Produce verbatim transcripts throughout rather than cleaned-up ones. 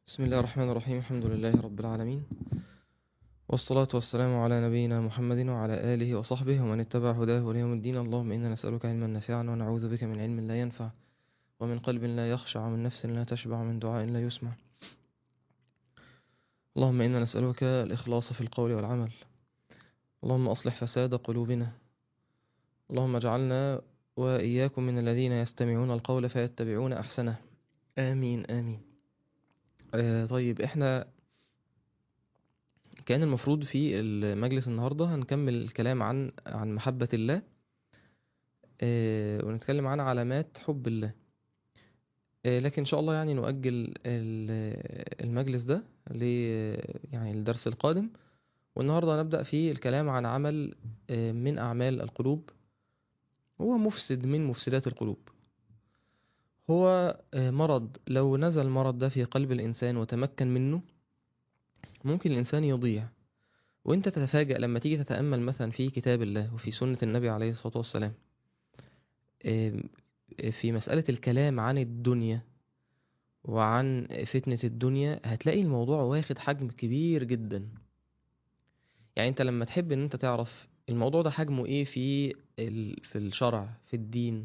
بسم الله الرحمن الرحيم. الحمد لله رب العالمين، والصلاة والسلام على نبينا محمد وعلى آله وصحبه ومن اتبع هداه ليوم الدين. اللهم إنا نسألك علما نافعا ونعوذ بك من علم لا ينفع ومن قلب لا يخشع ومن نفس لا تشبع ومن دعاء لا يسمع. اللهم إنا نسألك الإخلاص في القول والعمل. اللهم أصلح فساد قلوبنا. اللهم اجعلنا وإياكم من الذين يستمعون القول فيتبعون أحسنه. آمين آمين. آه طيب إحنا كان المفروض في المجلس النهاردة هنكمل الكلام عن عن محبة الله، آه، ونتكلم عن علامات حب الله. آه، لكن إن شاء الله يعني نؤجل ال- المجلس ده ل يعني الدرس القادم. والنهاردة نبدأ في الكلام عن عمل آه، من أعمال القلوب، هو مفسد من مفسدات القلوب. هو آه، مرض، لو نزل المرض ده في قلب الإنسان وتمكن منه ممكن الإنسان يضيع. وانت تتفاجأ لما تيجي تتأمل مثلا في كتاب الله وفي سنة النبي عليه الصلاة والسلام آم، في مسألة الكلام عن الدنيا وعن فتنة الدنيا، هتلاقي الموضوع واخد حجم كبير جدا. يعني انت لما تحب ان انت تعرف الموضوع ده حجمه ايه في ال... في الشرع في الدين،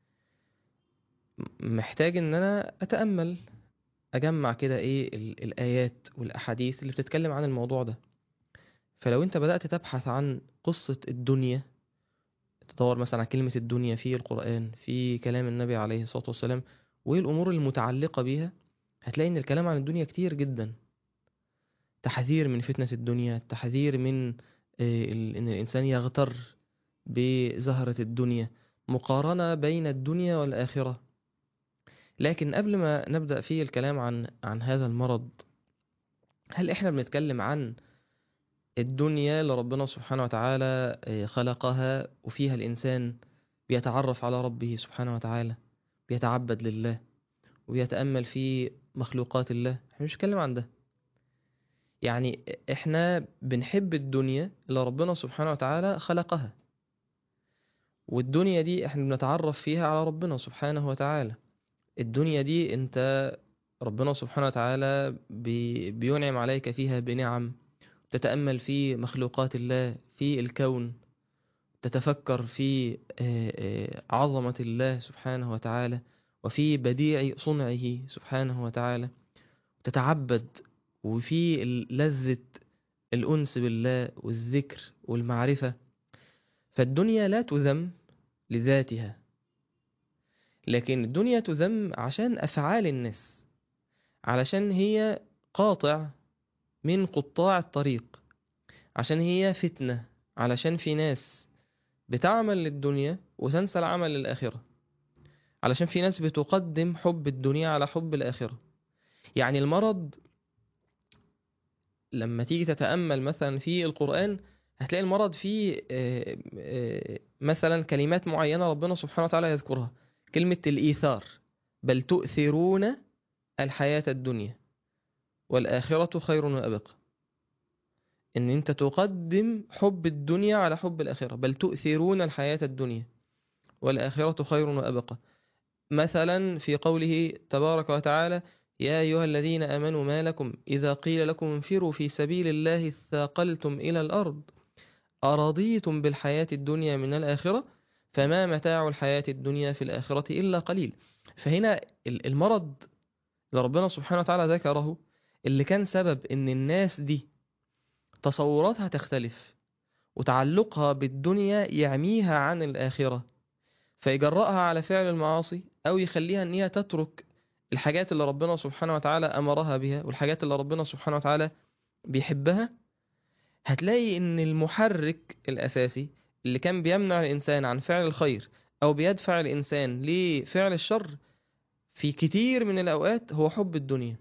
محتاج ان انا اتأمل، اجمع كده ايه ال... الآيات والأحاديث اللي بتتكلم عن الموضوع ده. فلو انت بدأت تبحث عن قصة الدنيا، تدور مثلا على كلمة الدنيا في القرآن في كلام النبي عليه الصلاة والسلام وايه الأمور المتعلقة بيها، هتلاقي ان الكلام عن الدنيا كتير جدا. تحذير من فتنة الدنيا، تحذير من آه، ال- ان الانسان يغتر بزهرة الدنيا، مقارنة بين الدنيا والآخرة. لكن قبل ما نبدأ في الكلام عن عن هذا المرض، هل احنا بنتكلم عن الدنيا اللي ربنا سبحانه وتعالى آه، خلقها وفيها الإنسان بيتعرف على ربه سبحانه وتعالى، بيتعبد لله وبيتأمل في مخلوقات الله؟ احنا مش بنتكلم عن ده. يعني احنا بنحب الدنيا اللي ربنا سبحانه وتعالى خلقها، والدنيا دي احنا بنتعرف فيها على ربنا سبحانه وتعالى. الدنيا دي انت ربنا سبحانه وتعالى بي بينعم عليك فيها بنعم، تتأمل في مخلوقات الله في الكون، تتفكر في آه، آه، عظمة الله سبحانه وتعالى وفي بديع صنعه سبحانه وتعالى، تتعبد، وفي لذة الأنس بالله والذكر والمعرفة. فالدنيا لا تذم لذاتها، لكن الدنيا تذم عشان أفعال الناس، علشان هي قاطع من قطاع الطريق، عشان هي فتنة، علشان في ناس بتعمل للدنيا وتنسى العمل للآخرة، علشان في ناس بتقدم حب الدنيا على حب الآخرة. يعني المرض لما تيجي تتأمل مثلا في القرآن، هتلاقي المرض فيه آه، آه، مثلا كلمات معينة ربنا سبحانه وتعالى يذكرها، كلمة الإيثار، بل تؤثرون الحياة الدنيا والآخرة خير وأبقى. إن أنت تقدم حب الدنيا على حب الآخرة، بل تؤثرون الحياة الدنيا والآخرة خير وأبقى. مثلا في قوله تبارك وتعالى: يا أيها الذين آمنوا ما لكم إذا قيل لكم انفروا في سبيل الله اثاقلتم إلى الأرض أرضيتم بالحياة الدنيا من الآخرة فما متاع الحياة الدنيا في الآخرة إلا قليل. فهنا ال- المرض اللي ربنا سبحانه وتعالى ذكره، اللي كان سبب إن الناس دي تصوراتها تختلف وتعلقها بالدنيا يعميها عن الآخرة، فيجرأها على فعل المعاصي أو يخليها إن هي تترك الحاجات اللي ربنا سبحانه وتعالى أمرها بها والحاجات اللي ربنا سبحانه وتعالى بيحبها. هتلاقي إن المحرك الأساسي اللي كان بيمنع الإنسان عن فعل الخير أو بيدفع الإنسان لفعل الشر في كتير من الأوقات هو حب الدنيا.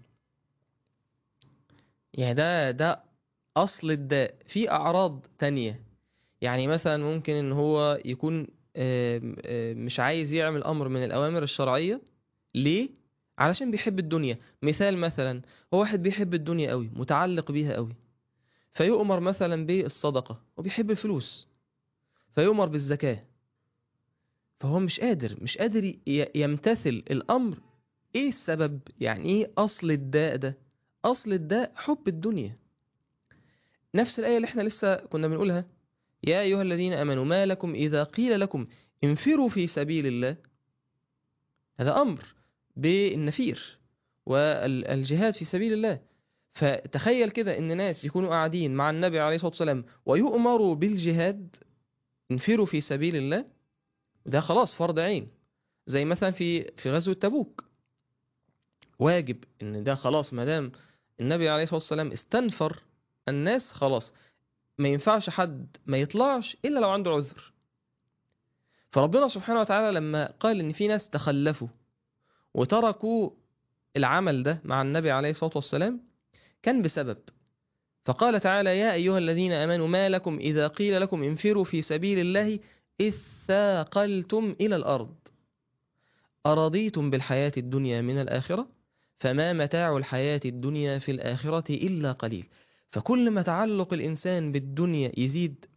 يعني ده ده أصل الداء. في أعراض تانية، يعني مثلا ممكن إن هو يكون آم، آم، مش عايز يعمل أمر من الأوامر الشرعية. ليه؟ علشان بيحب الدنيا. مثال مثلا، هو واحد بيحب الدنيا قوي، متعلق بيها قوي، فيؤمر مثلا بالصدقة وبيحب الفلوس، فيؤمر بالزكاة، فهو مش قادر مش قادر ي- يمتثل الأمر. ايه السبب؟ يعني ايه أصل الداء ده؟ أصل الداء حب الدنيا. نفس الآية اللي احنا لسه كنا بنقولها، يا أيها الذين آمنوا ما لكم إذا قيل لكم انفروا في سبيل الله. هذا أمر بالنفير والجهاد في سبيل الله. فتخيل كده إن ناس يكونوا قاعدين مع النبي عليه الصلاة والسلام ويؤمروا بالجهاد، انفروا في سبيل الله، ده خلاص فرض عين. زي مثلا في في غزوة تبوك، واجب إن ده خلاص ما دام النبي عليه الصلاة والسلام استنفر الناس، خلاص ما ينفعش حد ما يطلعش إلا لو عنده عذر. فربنا سبحانه وتعالى لما قال إن في ناس تخلفوا وتركوا العمل ده مع النبي عليه الصلاة والسلام كان بسبب. فقال تعالى يا أيها الذين آمنوا ما لكم إذا قيل لكم انفروا في سبيل الله إذ ثاقلتم إلى الأرض أرضيتم بالحياة الدنيا من الآخرة فما متاع الحياة الدنيا في الآخرة إلا قليل. فكل ما تعلق الإنسان بالدنيا يزيد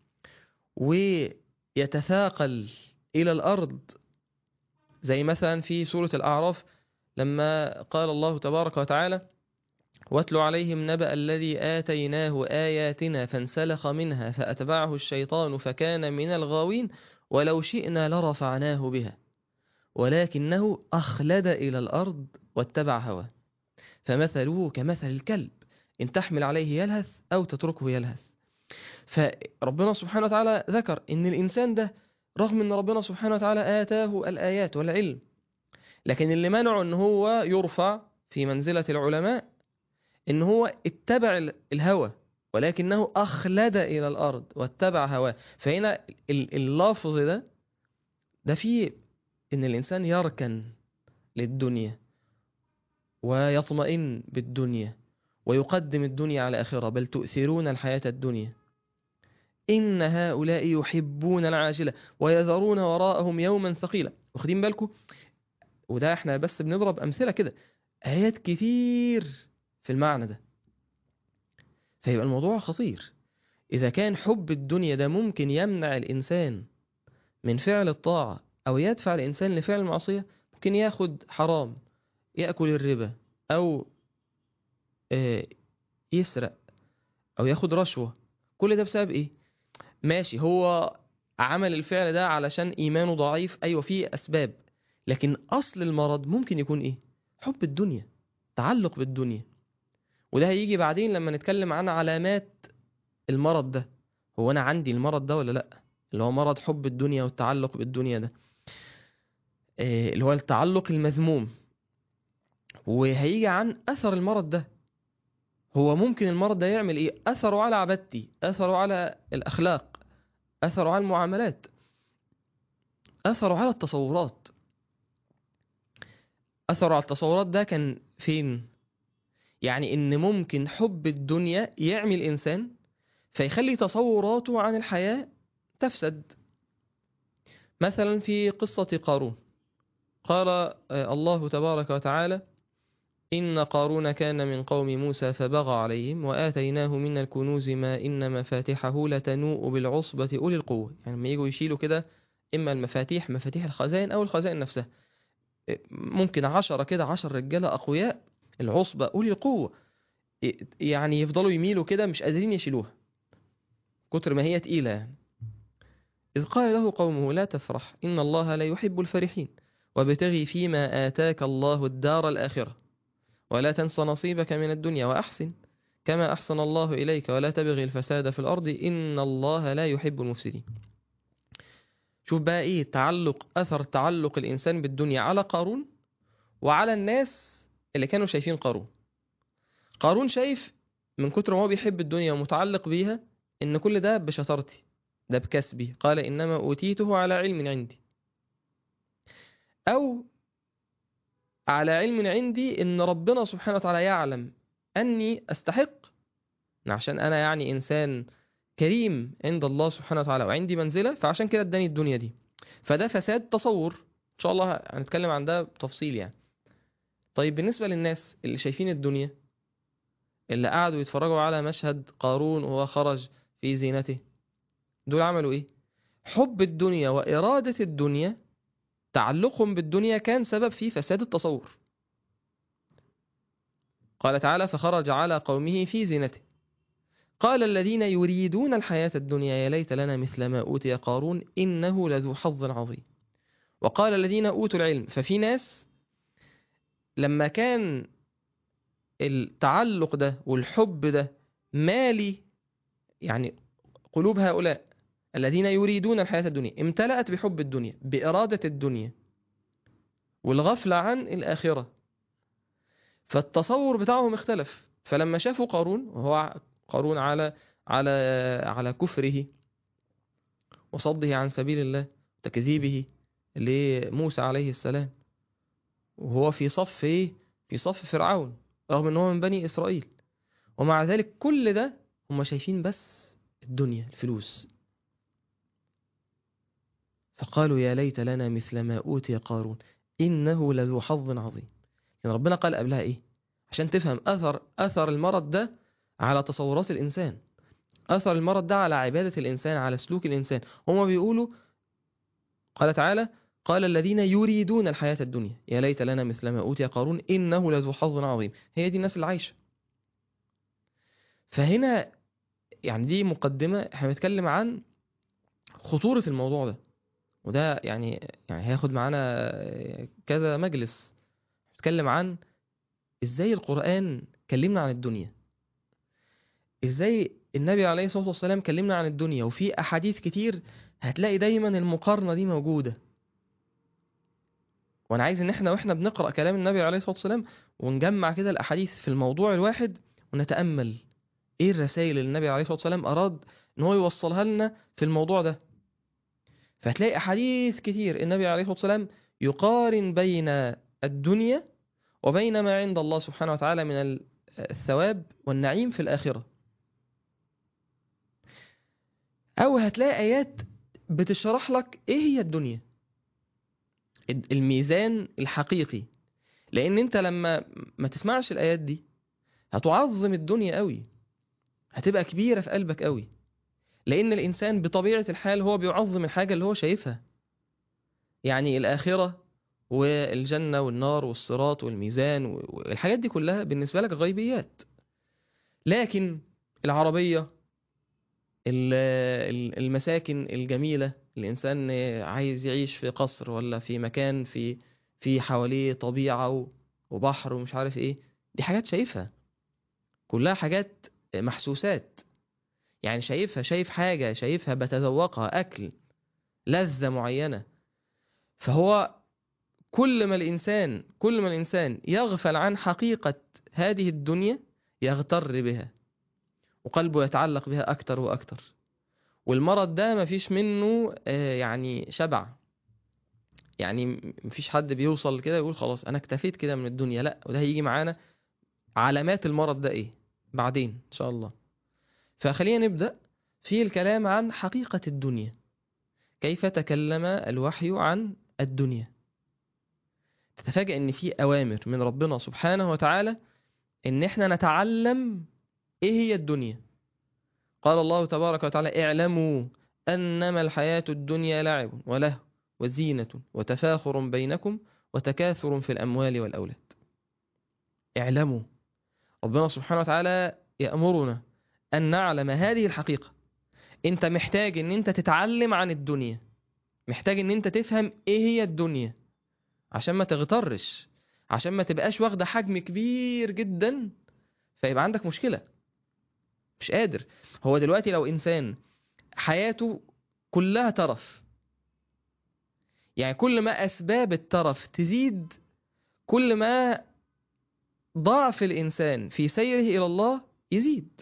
ويتثاقل إلى الأرض، زي مثلا في سورة الأعراف لما قال الله تبارك وتعالى واتل عليهم نبأ الذي آتيناه آياتنا فانسلخ منها فأتبعه الشيطان فكان من الغاوين ولو شئنا لرفعناه بها ولكنه أخلد إلى الأرض واتبع هواه فمثله كمثل الكلب إن تحمل عليه يلهث أو تتركه يلهث. فربنا سبحانه وتعالى ذكر إن الإنسان ده رغم أن ربنا سبحانه وتعالى آتاه الآيات والعلم، لكن اللي منعه أنه هو يرفع في منزلة العلماء إن هو اتبع الهوى ولكنه أخلد إلى الأرض واتبع هواه. فهنا اللفظ ده ده فيه إن الإنسان يركن للدنيا ويطمئن بالدنيا ويقدم الدنيا على آخرة، بل تؤثرون الحياة الدنيا إن هؤلاء يحبون العاجلة ويذرون وراءهم يوما ثقيلا. واخدين بالكم؟ وده احنا بس بنضرب أمثلة كده، آيات كتير في المعنى ده. فيبقى الموضوع خطير. إذا كان حب الدنيا ده ممكن يمنع الإنسان من فعل الطاعة أو يدفع الإنسان لفعل المعصية، ممكن ياخد حرام، يأكل الربا، أو يسرق، أو ياخد رشوة. كل ده بسبب إيه؟ ماشي، هو عمل الفعل ده علشان إيمانه ضعيف، أيوة فيه أسباب، لكن أصل المرض ممكن يكون إيه؟ حب الدنيا، تعلق بالدنيا. وده هيجي بعدين لما نتكلم عن علامات المرض ده. هو أنا عندي المرض ده ولا لأ؟ اللي هو مرض حب الدنيا والتعلق بالدنيا ده، اللي هو التعلق المذموم. وهيجي عن أثر المرض ده. هو ممكن المرض ده يعمل إيه؟ أثره على عبادتي، أثره على الأخلاق، أثره على المعاملات، أثره على التصورات. أثره على التصورات ده كان فين؟ يعني إن ممكن حب الدنيا يعمل إنسان فيخلي تصوراته عن الحياة تفسد. مثلا في قصة قارون، قال الله تبارك وتعالى إن قارون كان من قوم موسى فبغى عليهم وآتيناه من الكنوز ما إن مفاتحه لتنوء بالعصبة أولي القوة. يعني لما يجوا يشيلوا كده إما المفاتيح، مفاتيح الخزائن أو الخزائن نفسها، ممكن عشرة كده، عشر رجالة أقوياء، العصبة أولي القوة، يعني يفضلوا يميلوا كده مش قادرين يشيلوها كتر ما هي تقيلة يعني. إذ قال له قومه لا تفرح إن الله لا يحب الفرحين وابتغي فيما آتاك الله الدار الآخرة ولا تنس نصيبك من الدنيا وأحسن كما أحسن الله إليك ولا تبغي الفساد في الأرض إن الله لا يحب المفسدين. شوف بقى إيه تعلق، أثر تعلق الإنسان بالدنيا على قارون وعلى الناس اللي كانوا شايفين قارون. قارون شايف من كتر ما هو بيحب الدنيا ومتعلق بيها إن كل ده بشطارتي، ده بكسبي، قال إنما أوتيته على علم عندي، أو على علم عندي إن ربنا سبحانه وتعالى يعلم أني أستحق، عشان أنا يعني إنسان كريم عند الله سبحانه وتعالى وعندي منزلة، فعشان كده اداني الدنيا دي. فده فساد تصور، إن شاء الله هنتكلم عن ده بتفصيل يعني. طيب بالنسبة للناس اللي شايفين الدنيا، اللي قعدوا يتفرجوا على مشهد قارون وهو خرج في زينته، دول عملوا إيه؟ حب الدنيا وإرادة الدنيا، تعلقهم بالدنيا كان سبب في فساد التصور. قال تعالى فخرج على قومه في زينته قال الذين يريدون الحياة الدنيا يا ليت لنا مثل ما أوتي قارون إنه لذو حظ عظيم. وقال الذين أوتوا العلم، ففي ناس لما كان التعلق ده والحب ده مالي يعني قلوب هؤلاء الذين يريدون الحياة الدنيا، امتلأت بحب الدنيا بإرادة الدنيا والغفلة عن الآخرة، فالتصور بتاعهم اختلف. فلما شافوا قارون، وهو قارون على على على كفره وصده عن سبيل الله وتكذيبه لموسى عليه السلام، وهو في صف ايه؟ في صف فرعون، رغم ان هو من بني إسرائيل، ومع ذلك كل ده هم شايفين بس الدنيا، الفلوس. فقالوا يا ليت لنا مثل ما أوتي قارون إنه لذو حظ عظيم. يعني ربنا قال قبلها إيه؟ عشان تفهم أثر أثر المرض ده على تصورات الإنسان، أثر المرض ده على عبادة الإنسان، على سلوك الإنسان. هم بيقولوا، قال تعالى قال الذين يريدون الحياة الدنيا يا ليت لنا مثل ما أوتي قارون إنه لذو حظ عظيم. هي دي الناس اللي عايشة. فهنا يعني دي مقدمة، احنا بنتكلم عن خطورة الموضوع ده، وده يعني يعني هياخد معانا كذا مجلس. بنتكلم عن ازاي القرآن كلمنا عن الدنيا، ازاي النبي عليه الصلاة والسلام كلمنا عن الدنيا، وفي أحاديث كتير هتلاقي دايما المقارنة دي موجودة. وانا عايز ان احنا واحنا بنقرأ كلام النبي عليه الصلاة والسلام ونجمع كده الأحاديث في الموضوع الواحد ونتأمل ايه الرسائل اللي النبي عليه الصلاة والسلام أراد ان هو يوصلها لنا في الموضوع ده. فهتلاقي أحاديث كتير النبي عليه الصلاة والسلام يقارن بين الدنيا وبين ما عند الله سبحانه وتعالى من الثواب والنعيم في الآخرة. أو هتلاقي آيات بتشرح لك إيه هي الدنيا، الميزان الحقيقي. لأن أنت لما ما تسمعش الآيات دي هتعظم الدنيا قوي، هتبقى كبيرة في قلبك قوي. لأن الإنسان بطبيعة الحال هو بيعظم الحاجة اللي هو شايفها، يعني الآخرة والجنة والنار والصراط والميزان والحاجات دي كلها بالنسبة لك غيبيات. لكن العربية، المساكن الجميلة، الإنسان عايز يعيش في قصر ولا في مكان في في حواليه طبيعة وبحر ومش عارف إيه، دي حاجات شايفها، كلها حاجات محسوسات. يعني شايفها، شايف حاجة، شايفها بتذوقها، أكل، لذة معينة. فهو كل ما الإنسان كل ما الإنسان يغفل عن حقيقة هذه الدنيا يغتر بها، وقلبه يتعلق بها أكتر وأكتر. والمرض ده مفيش منه يعني شبع، يعني مفيش حد بيوصل كده يقول خلاص أنا اكتفيت كده من الدنيا، لا. وده هيجي معانا علامات المرض ده إيه بعدين إن شاء الله. فخلينا نبدأ في الكلام عن حقيقة الدنيا. كيف تكلم الوحي عن الدنيا؟ تتفاجأ ان في اوامر من ربنا سبحانه وتعالى ان احنا نتعلم ايه هي الدنيا. قال الله تبارك وتعالى اعلموا انما الحياة الدنيا لعب وله وزينة وتفاخر بينكم وتكاثر في الاموال والاولاد. اعلموا، ربنا سبحانه وتعالى يأمرنا ان نعلم هذه الحقيقة. انت محتاج ان انت تتعلم عن الدنيا، محتاج ان انت تفهم ايه هي الدنيا عشان ما تغترش، عشان ما تبقاش واخدة حجم كبير جدا فيبقى عندك مشكلة مش قادر. هو دلوقتي لو إنسان حياته كلها ترف، يعني كل ما أسباب الترف تزيد كل ما ضعف الإنسان في سيره إلى الله يزيد.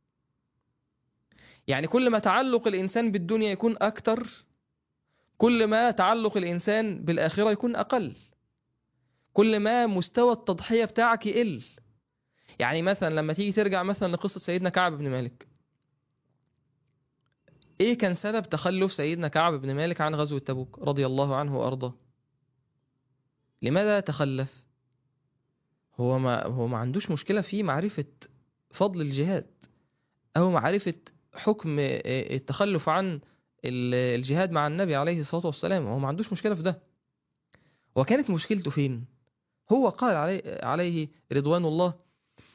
يعني كل ما تعلق الإنسان بالدنيا يكون أكتر كل ما تعلق الإنسان بالآخرة يكون أقل، كل ما مستوى التضحية بتاعك يقل. يعني مثلا لما تيجي ترجع مثلا لقصة سيدنا كعب بن مالك، ايه كان سبب تخلف سيدنا كعب بن مالك عن غزوة تبوك رضي الله عنه وارضاه؟ لماذا تخلف؟ هو ما هو ما عندوش مشكلة في معرفة فضل الجهاد او معرفة حكم التخلف عن الجهاد مع النبي عليه الصلاة والسلام، هو ما عندوش مشكلة في ده. وكانت مشكلته فين؟ هو قال عليه, عليه رضوان الله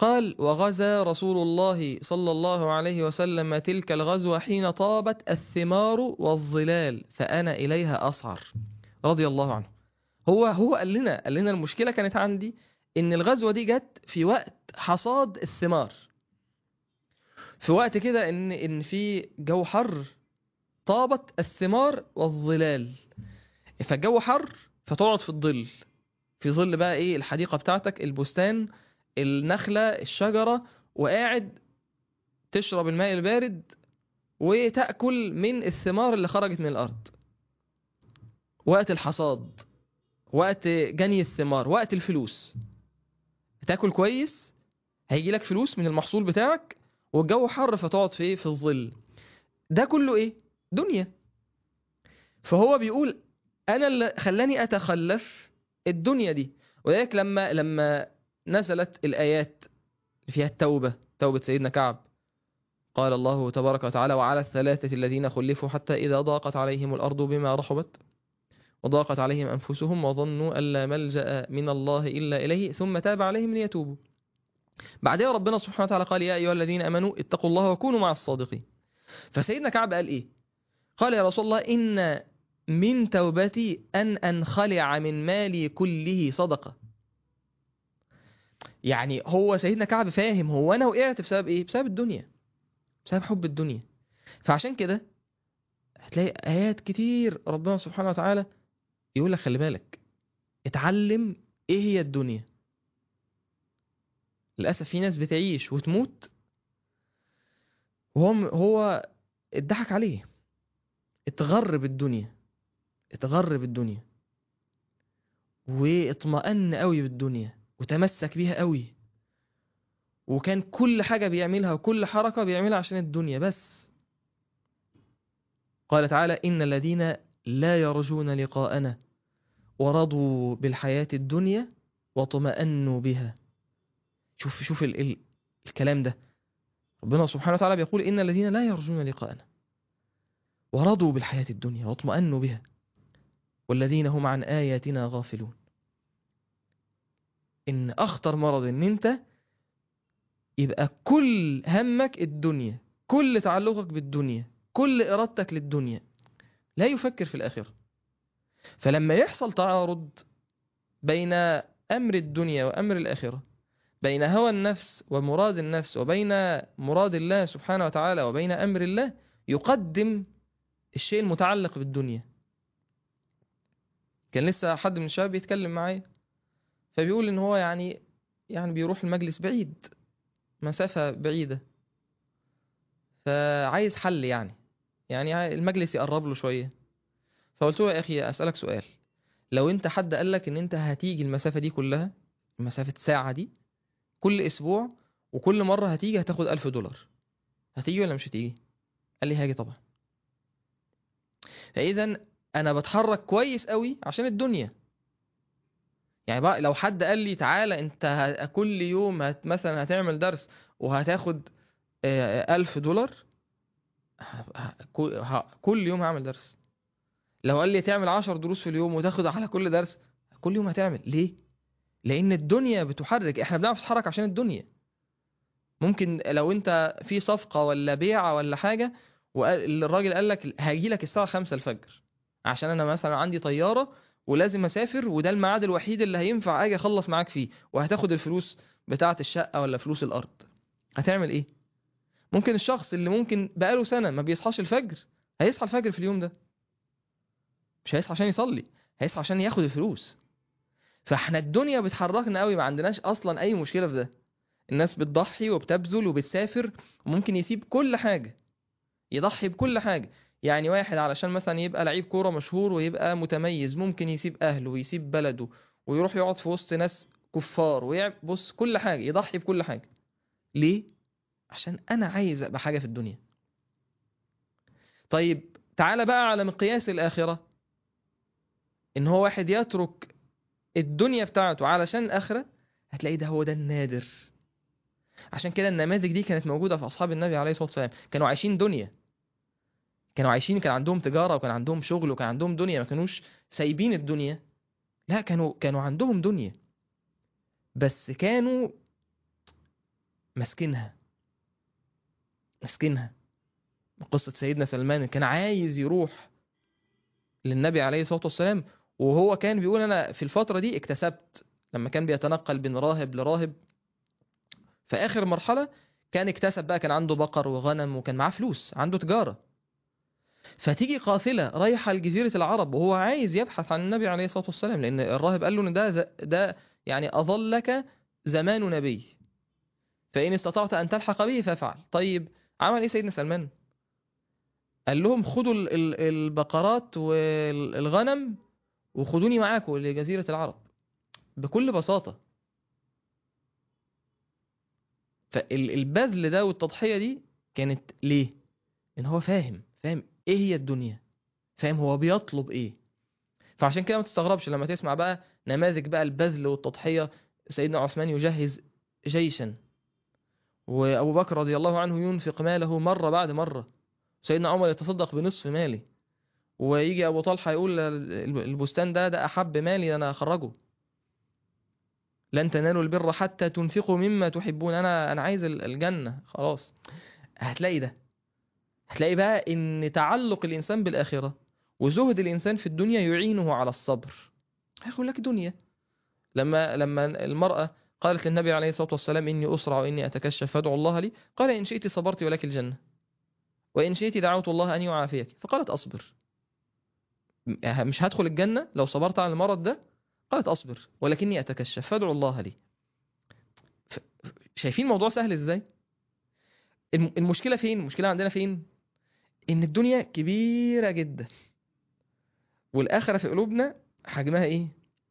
قال وغزا رسول الله صلى الله عليه وسلم تلك الغزوة حين طابت الثمار والظلال فأنا إليها أسعر رضي الله عنه. هو هو قال لنا قال لنا المشكلة كانت عندي إن الغزوة دي جت في وقت حصاد الثمار، في وقت كده إن إن في جو حر، طابت الثمار والظلال، فالجو حر فتقعد في الظل، في ظل بقى ايه الحديقة بتاعتك، البستان، النخلة، الشجرة، وقاعد تشرب الماء البارد وتأكل من الثمار اللي خرجت من الأرض. وقت الحصاد، وقت جني الثمار، وقت الفلوس، تاكل كويس هيجي لك فلوس من المحصول بتاعك، والجو حر فتقعد في في الظل. ده كله ايه؟ دنيا. فهو بيقول انا اللي خلاني اتخلف الدنيا دي. وذلك لما لما نزلت الايات فيها التوبه، توبه سيدنا كعب، قال الله تبارك وتعالى وعلى الثلاثه الذين خلفوا حتى اذا ضاقت عليهم الارض بما رحبت وضاقت عليهم انفسهم وظنوا ان لا ملجأ من الله الا اليه ثم تاب عليهم ليتوبوا. بعدها ربنا سبحانه وتعالى قال يا ايها الذين امنوا اتقوا الله وكونوا مع الصادقين. فسيدنا كعب قال ايه؟ قال يا رسول الله ان من توبتي أن أنخلع من مالي كله صدقة. يعني هو سيدنا كعب فاهم هو أنا وقعت بسبب إيه؟ بسبب الدنيا، بسبب حب الدنيا. فعشان كده هتلاقي آيات كتير ربنا سبحانه وتعالى يقول لك خلي بالك، اتعلم إيه هي الدنيا. للأسف في ناس بتعيش وتموت وهو هو اتضحك عليه، اتغر بالدنيا، اتغر بالدنيا واطمأن قوي بالدنيا وتمسك بيها قوي، وكان كل حاجة بيعملها وكل حركة بيعملها عشان الدنيا بس. قال تعالى إن الذين لا يرجون لقاءنا ورضوا بالحياة الدنيا واطمأنوا بها. شوف شوف ال ال الكلام ده، ربنا سبحانه وتعالى بيقول إن الذين لا يرجون لقاءنا ورضوا بالحياة الدنيا واطمأنوا بها والذين هم عن آياتنا غافلون. إن أخطر مرض إن أنت يبقى كل همك الدنيا، كل تعلقك بالدنيا، كل إرادتك للدنيا، لا يفكر في الآخرة. فلما يحصل تعارض بين أمر الدنيا وأمر الآخرة، بين هوى النفس ومراد النفس وبين مراد الله سبحانه وتعالى وبين أمر الله، يقدم الشيء المتعلق بالدنيا. كان لسه حد من الشباب بيتكلم معايا فبيقول إن هو يعني يعني بيروح المجلس بعيد، مسافة بعيدة، فعايز حل يعني يعني المجلس يقرب له شوية. فقلت له يا أخي أسألك سؤال، لو أنت حد قالك إن أنت هتيجي المسافة دي كلها، مسافة ساعة دي، كل أسبوع، وكل مرة هتيجي هتاخد ألف دولار، هتيجي ولا مش هتيجي؟ قال لي هاجي طبعا. فإذا أنا بتحرك كويس قوي عشان الدنيا. يعني بقى لو حد قال لي تعالى أنت ه- كل يوم هت مثلا هتعمل درس وهتاخد آه، ألف دولار، ه- ه- كل ه- كل يوم هعمل درس. لو قال لي تعمل عشر دروس في اليوم وتاخد على كل درس، كل يوم هتعمل. ليه؟ لأن الدنيا بتحرك، احنا بنعرف نتحرك عشان الدنيا. ممكن لو انت في صفقة ولا بيعة ولا حاجة والراجل قال لك هاجي لك الساعة خمسة الفجر عشان انا مثلا عندي طيارة ولازم اسافر وده الميعاد الوحيد اللي هينفع اجي اخلص معاك فيه، وهتاخد الفلوس بتاعة الشقة ولا فلوس الارض، هتعمل ايه؟ ممكن الشخص اللي ممكن بقاله سنة ما بيصحاش الفجر هيصحى الفجر في اليوم ده، مش هيصحى عشان يصلي، هيصحى عشان ياخد الفلوس. فاحنا الدنيا بتحركنا قوي، ما عندناش اصلا اي مشكلة في ده. الناس بتضحي وبتبذل وبتسافر وممكن يسيب كل حاجة، يضحي بكل حاجة. يعني واحد علشان مثلا يبقى لعيب كورة مشهور ويبقى متميز ممكن يسيب أهله ويسيب بلده ويروح يقعد في وسط ناس كفار ويبص كل حاجة، يضحي بكل حاجة. ليه؟ عشان أنا عايز أبقى حاجة في الدنيا. طيب تعالى بقى على مقياس الآخرة، إن هو واحد يترك الدنيا بتاعته علشان الآخرة، هتلاقي ده هو ده النادر. عشان كده النماذج دي كانت موجودة في أصحاب النبي عليه الصلاة والسلام، كانوا عايشين دنيا، كانوا عايشين، كان عندهم تجارة وكان عندهم شغل وكان عندهم دنيا، ما كانوش سايبين الدنيا، لا كانوا كانوا عندهم دنيا، بس كانوا مسكنها مسكنها قصة سيدنا سلمان كان عايز يروح للنبي عليه الصلاة والسلام، وهو كان بيقول أنا في الفترة دي اكتسبت، لما كان بيتنقل بين راهب لراهب في آخر مرحلة كان اكتسب بقى، كان عنده بقر وغنم وكان معاه فلوس، عنده تجارة. فتيجي قافلة رايحة لجزيرة العرب وهو عايز يبحث عن النبي عليه الصلاة والسلام، لأن الراهب قال له إن ده ده يعني أظلك زمان نبي، فإن استطعت أن تلحق به فافعل. طيب عمل إيه سيدنا سلمان؟ قال لهم خدوا ال- ال- البقرات والغنم وخدوني معاكم لجزيرة العرب بكل بساطة. فالبذل ده والتضحية دي كانت ليه؟ إن هو فاهم فاهم إيه هي الدنيا، فاهم هو بيطلب إيه. فعشان كده ما تستغربش لما تسمع بقى نماذج بقى البذل والتضحية. سيدنا عثمان يجهز جيشا، وأبو بكر رضي الله عنه ينفق ماله مرة بعد مرة، سيدنا عمر يتصدق بنصف ماله، ويجي أبو طلحة يقول البستان ده ده أحب مالي أنا أخرجه، لن تنالوا البر حتى تنفقوا مما تحبون، أنا أنا عايز الجنة خلاص. هتلاقي ده، هتلاقي بقى إن تعلق الإنسان بالآخرة وزهد الإنسان في الدنيا يعينه على الصبر. هيقول لك دنيا. لما لما المرأة قالت للنبي عليه الصلاة والسلام إني أسرع وإني أتكشف فادعوا الله لي، قال إن شئت صبرت ولك الجنة، وإن شئت دعوت الله أن يعافيك، فقالت أصبر. مش هدخل الجنة لو صبرت على المرض ده، قالت أصبر ولكني أتكشف فادعوا الله لي. شايفين الموضوع سهل إزاي؟ المشكلة فين؟ المشكلة عندنا فين؟ إن الدنيا كبيرة جدا، والآخرة في قلوبنا حجمها إيه؟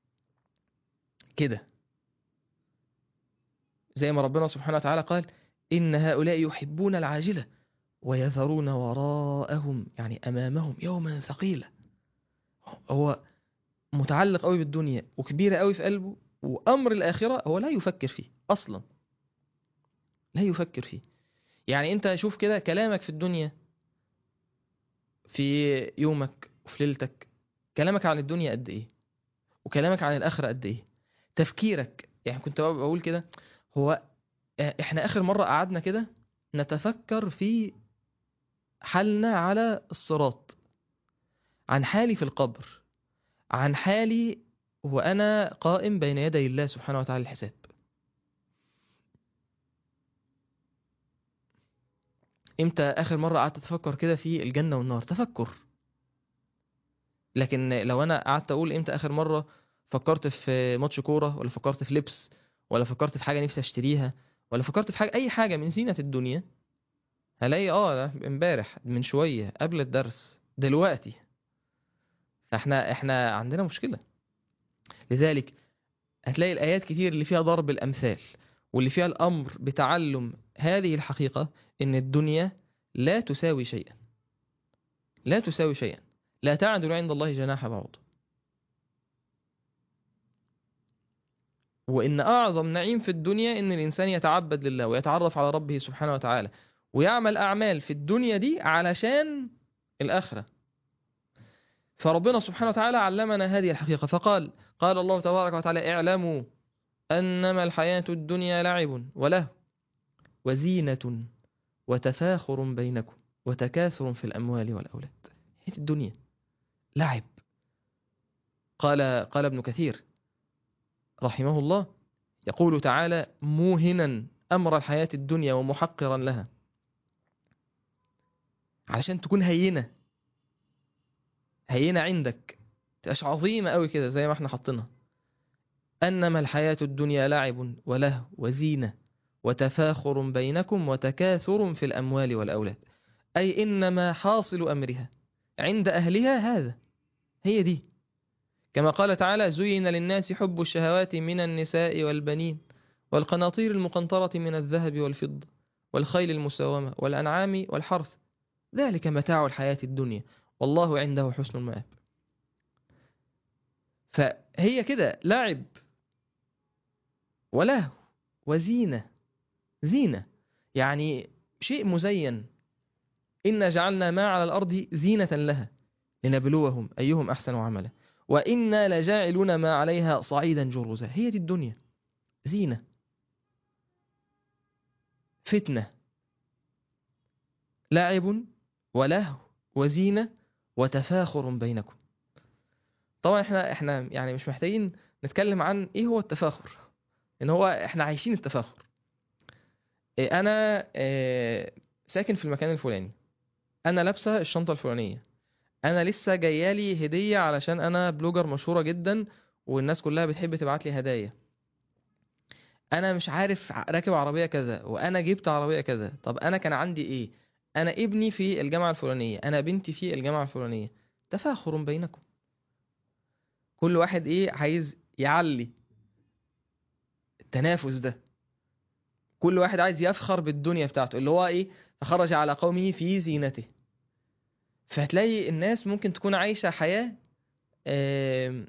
كده. زي ما ربنا سبحانه وتعالى قال إن هؤلاء يحبون العاجلة ويذرون وراءهم يعني أمامهم يوما ثقيلا. هو متعلق قوي بالدنيا وكبيرة قوي في قلبه، وأمر الآخرة هو لا يفكر فيه أصلا، لا يفكر فيه. يعني أنت شوف كده كلامك في الدنيا، في يومك وفي ليلتك، كلامك عن الدنيا قد إيه، وكلامك عن الآخرة قد إيه. تفكيرك، يعني كنت بقول كده، هو إحنا آخر مرة قعدنا كده نتفكر في حالنا على الصراط، عن حالي في القبر، عن حالي وأنا قائم بين يدي الله سبحانه وتعالى الحساب. امتى آخر مرة قعدت تفكر كده في الجنة والنار؟ تفكر. لكن لو أنا قعدت أقول امتى آخر مرة فكرت في ماتش كورة، ولا فكرت في لبس، ولا فكرت في حاجة نفسي أشتريها، ولا فكرت في حاجة أي حاجة من زينة الدنيا، هلاقي اه امبارح، من شوية، قبل الدرس، دلوقتي. فاحنا احنا عندنا مشكلة. لذلك هتلاقي الآيات كتير اللي فيها ضرب الأمثال، واللي فيها الأمر بتعلم هذه الحقيقة، إن الدنيا لا تساوي شيئا، لا تساوي شيئا، لا تعدل عند الله جناح بعوض. وإن أعظم نعيم في الدنيا إن الإنسان يتعبد لله ويتعرف على ربه سبحانه وتعالى، ويعمل أعمال في الدنيا دي علشان الآخرة. فربنا سبحانه وتعالى علمنا هذه الحقيقة فقال، قال الله تبارك وتعالى اعلموا أنما الحياة الدنيا لعب وله وزينة وتفاخر بينكم وتكاثر في الأموال والأولاد. هي الدنيا لعب. قال قال ابن كثير رحمه الله، يقول تعالى موهنا أمر الحياة الدنيا ومحقرا لها، علشان تكون هينة، هينة عندك، تبقاش عظيمة قوي كده زي ما احنا حطينها. أنما الحياة الدنيا لعب وله وزينة وتفاخر بينكم وتكاثر في الأموال والأولاد، أي إنما حاصل أمرها عند أهلها هذا، هي دي. كما قال تعالى زين للناس حب الشهوات من النساء والبنين والقناطير المقنطرة من الذهب والفضة والخيل المسومة والأنعام والحرث، ذلك متاع الحياة الدنيا والله عنده حسن المآب. فهي كده لعب وله وزينة، زينة يعني شيء مزين. إنا جعلنا ما على الأرض زينة لها لنبلوهم أيهم أحسن عملا وإنا لجاعلون ما عليها صعيدا جرزا. هي دي الدنيا، زينة. فتنة، لعب ولهو وزينة وتفاخر بينكم. طبعا احنا احنا يعني مش محتاجين نتكلم عن ايه هو التفاخر، ان هو احنا عايشين التفاخر. إيه، انا إيه، ساكن في المكان الفلاني، انا لابسه الشنطه الفلانيه، انا لسه جايالي هديه علشان انا بلوجر مشهوره جدا والناس كلها بتحب تبعت لي هدايا، انا مش عارف ع- راكب عربيه كذا وانا جبت عربيه كذا. طب انا كان عندي ايه؟ انا ابني في الجامعه الفلانيه، انا بنتي في الجامعه الفلانيه. تفاخر بينكم، كل واحد ايه عايز يعلي، التنافس ده، كل واحد عايز يفخر بالدنيا بتاعته اللي هو ايه، فخرج على قومه في زينته. فهتلاقي الناس ممكن تكون عايشة حياة آم،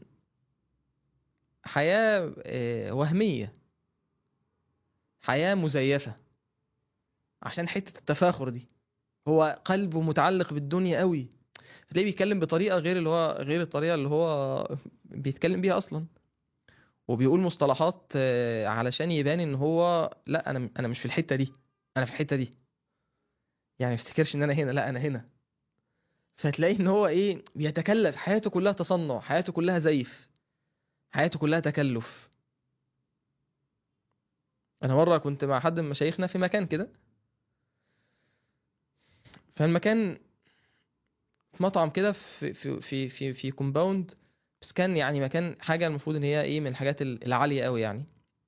حياة آه، وهمية، حياة مزيفة، عشان حتة التفاخر دي، هو قلبه متعلق بالدنيا قوي. هتلاقيه بيتكلم بطريقة غير اللي هو غير الطريقة اللي هو بيتكلم بيها أصلا، وبيقول مصطلحات آه، علشان يبان ان هو لا، انا انا مش في الحتة دي، انا في الحتة دي، يعني ما افتكرش ان انا هنا، لا انا هنا. فتلاقيه ان هو ايه، بيتكلف، حياته كلها تصنع، حياته كلها زيف، حياته كلها تكلف. انا مره كنت مع حد من مشايخنا في مكان كده، فالمكان في مطعم كده في في في في في كومباوند، بس كان يعني مكان حاجه المفروض ان هي ايه من الحاجات ال- العاليه قوي يعني،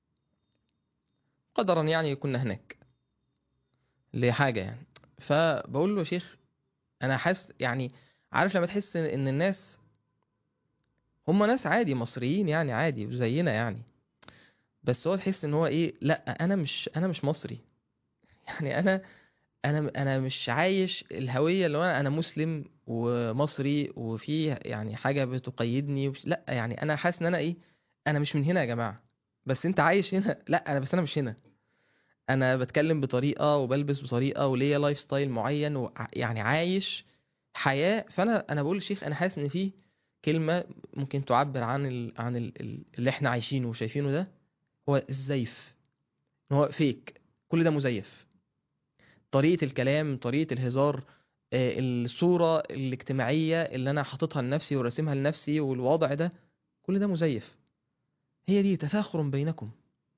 قدرا يعني كنا هناك لحاجه يعني. فبقول له يا شيخ، انا حاسس يعني، عارف لما تحس ان الناس هم ناس عادي مصريين يعني عادي وزينا يعني، بس هو تحس ان هو ايه، لا انا مش انا مش مصري. يعني انا انا انا مش عايش الهويه اللي هو انا أنا مسلم ومصري وفي يعني حاجه بتقيدني ومش، لا يعني انا حاسس ان انا ايه، انا مش من هنا يا جماعه. بس انت عايش هنا، لا انا بس انا مش هنا. انا بتكلم بطريقه وبلبس بطريقه وليا لايف ستايل معين وع- يعني عايش حياه. فانا انا بقول للشيخ انا حاسس ان في كلمه ممكن تعبر عن ال... عن ال... ال- اللي احنا عايشينه وشايفينه ده، هو الزيف. هو فيك، كل ده مزيف. طريقة الكلام، طريقة الهزار، آه، الصورة الاجتماعية اللي أنا حاططها لنفسي وراسمها لنفسي والوضع ده، كل ده مزيف. هي دي تفاخر بينكم،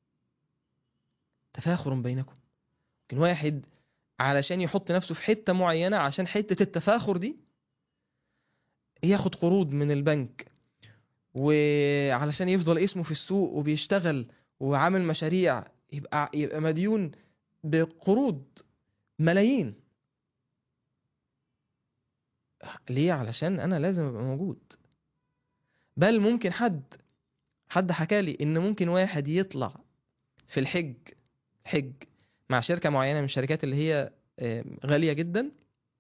تفاخر بينكم. لكن واحد علشان يحط نفسه في حتة معينة، عشان حتة التفاخر دي، ياخد قروض من البنك، وعلشان يفضل اسمه في السوق وبيشتغل وعامل مشاريع، يبقى يبقى مديون بقروض ملايين. ليه؟ علشان أنا لازم أبقى موجود. بل ممكن حد حد حكالي ان ممكن واحد يطلع في الحج حج مع شركة معينة من الشركات اللي هي آه، غالية جدا،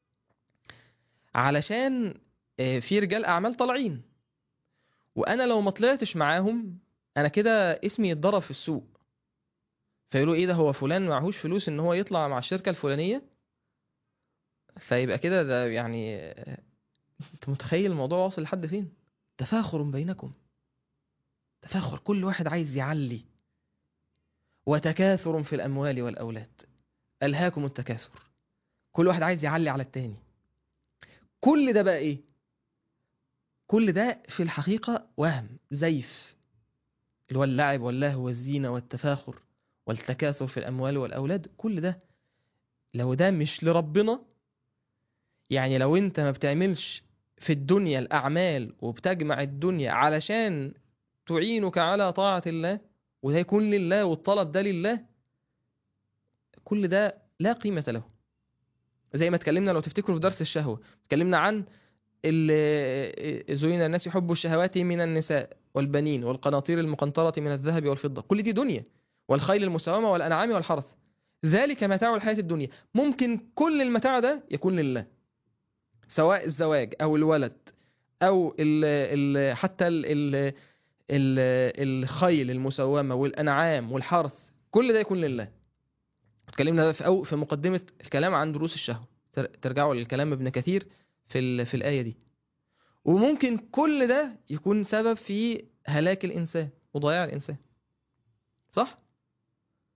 علشان آه، في رجال اعمال طالعين، وانا لو ما طلعتش معاهم انا كده اسمي يتضرب في السوق. فيقولوا ايه ده، هو فلان معهوش فلوس ان هو يطلع مع الشركة الفلانية، فيبقى كده ده يعني آه، انت متخيل الموضوع واصل لحد فين؟ تفاخر بينكم، تفاخر، كل واحد عايز يعلي، وتكاثر في الاموال والاولاد، الهاكم التكاثر، كل واحد عايز يعلي على التاني. كل ده بقى ايه؟ كل ده في الحقيقة وهم زيف، اللي هو اللعب واللهو والزينة والتفاخر والتكاثر في الأموال والأولاد. كل ده لو ده مش لربنا، يعني لو انت ما بتعملش في الدنيا الأعمال وبتجمع الدنيا علشان تعينك على طاعة الله، وده يكون لله والطلب ده لله، كل ده لا قيمة له. زي ما اتكلمنا لو تفتكروا في درس الشهوة، اتكلمنا عن ال- زين الناس حب الشهوات من النساء والبنين والقناطير المقنطرة من الذهب والفضة، كل دي دنيا، والخيل المسومة والأنعام والحرث، ذلك متاع الحياة الدنيا. ممكن كل المتاع ده يكون لله، سواء الزواج أو الولد أو ال ال حتى ال ال ال الخيل المسومة والأنعام والحرث، كل ده يكون لله. اتكلمنا في أو في مقدمة الكلام عن دروس الشهوة، تر- ترجعوا للكلام ابن كثير في ال- في الآية دي. وممكن كل ده يكون سبب في هلاك الإنسان وضياع الإنسان، صح؟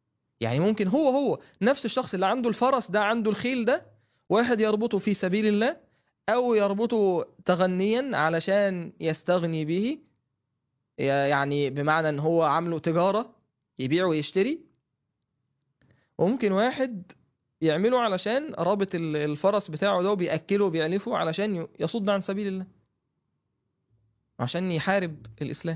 يعني ممكن هو هو نفس الشخص اللي عنده الفرس ده، عنده الخيل ده، واحد يربطه في سبيل الله أو يربطه تغنيا علشان يستغني به، يعني بمعنى ان هو عامله تجارة يبيع ويشتري. وممكن واحد يعمله علشان رابط الفرس بتاعه ده وبيأكله وبيعلفه علشان يصد عن سبيل الله، عشان يحارب الإسلام.